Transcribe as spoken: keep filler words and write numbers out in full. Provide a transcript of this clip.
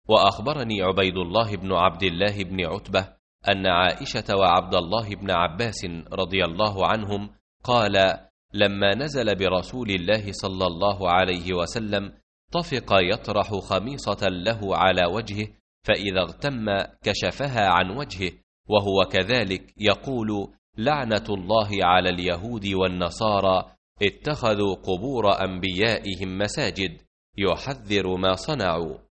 وأخبرني عبيد الله بن عبد الله بن عتبة أن عائشة وعبد الله بن عباس رضي الله عنهم قال: لما نزل برسول الله صلى الله عليه وسلم طفق يطرح خميصة له على وجهه، فإذا اغتم كشفها عن وجهه، وهو كذلك يقول: لعنة الله على اليهود والنصارى اتخذوا قبور أنبيائهم مساجد، يحذر ما صنعوا.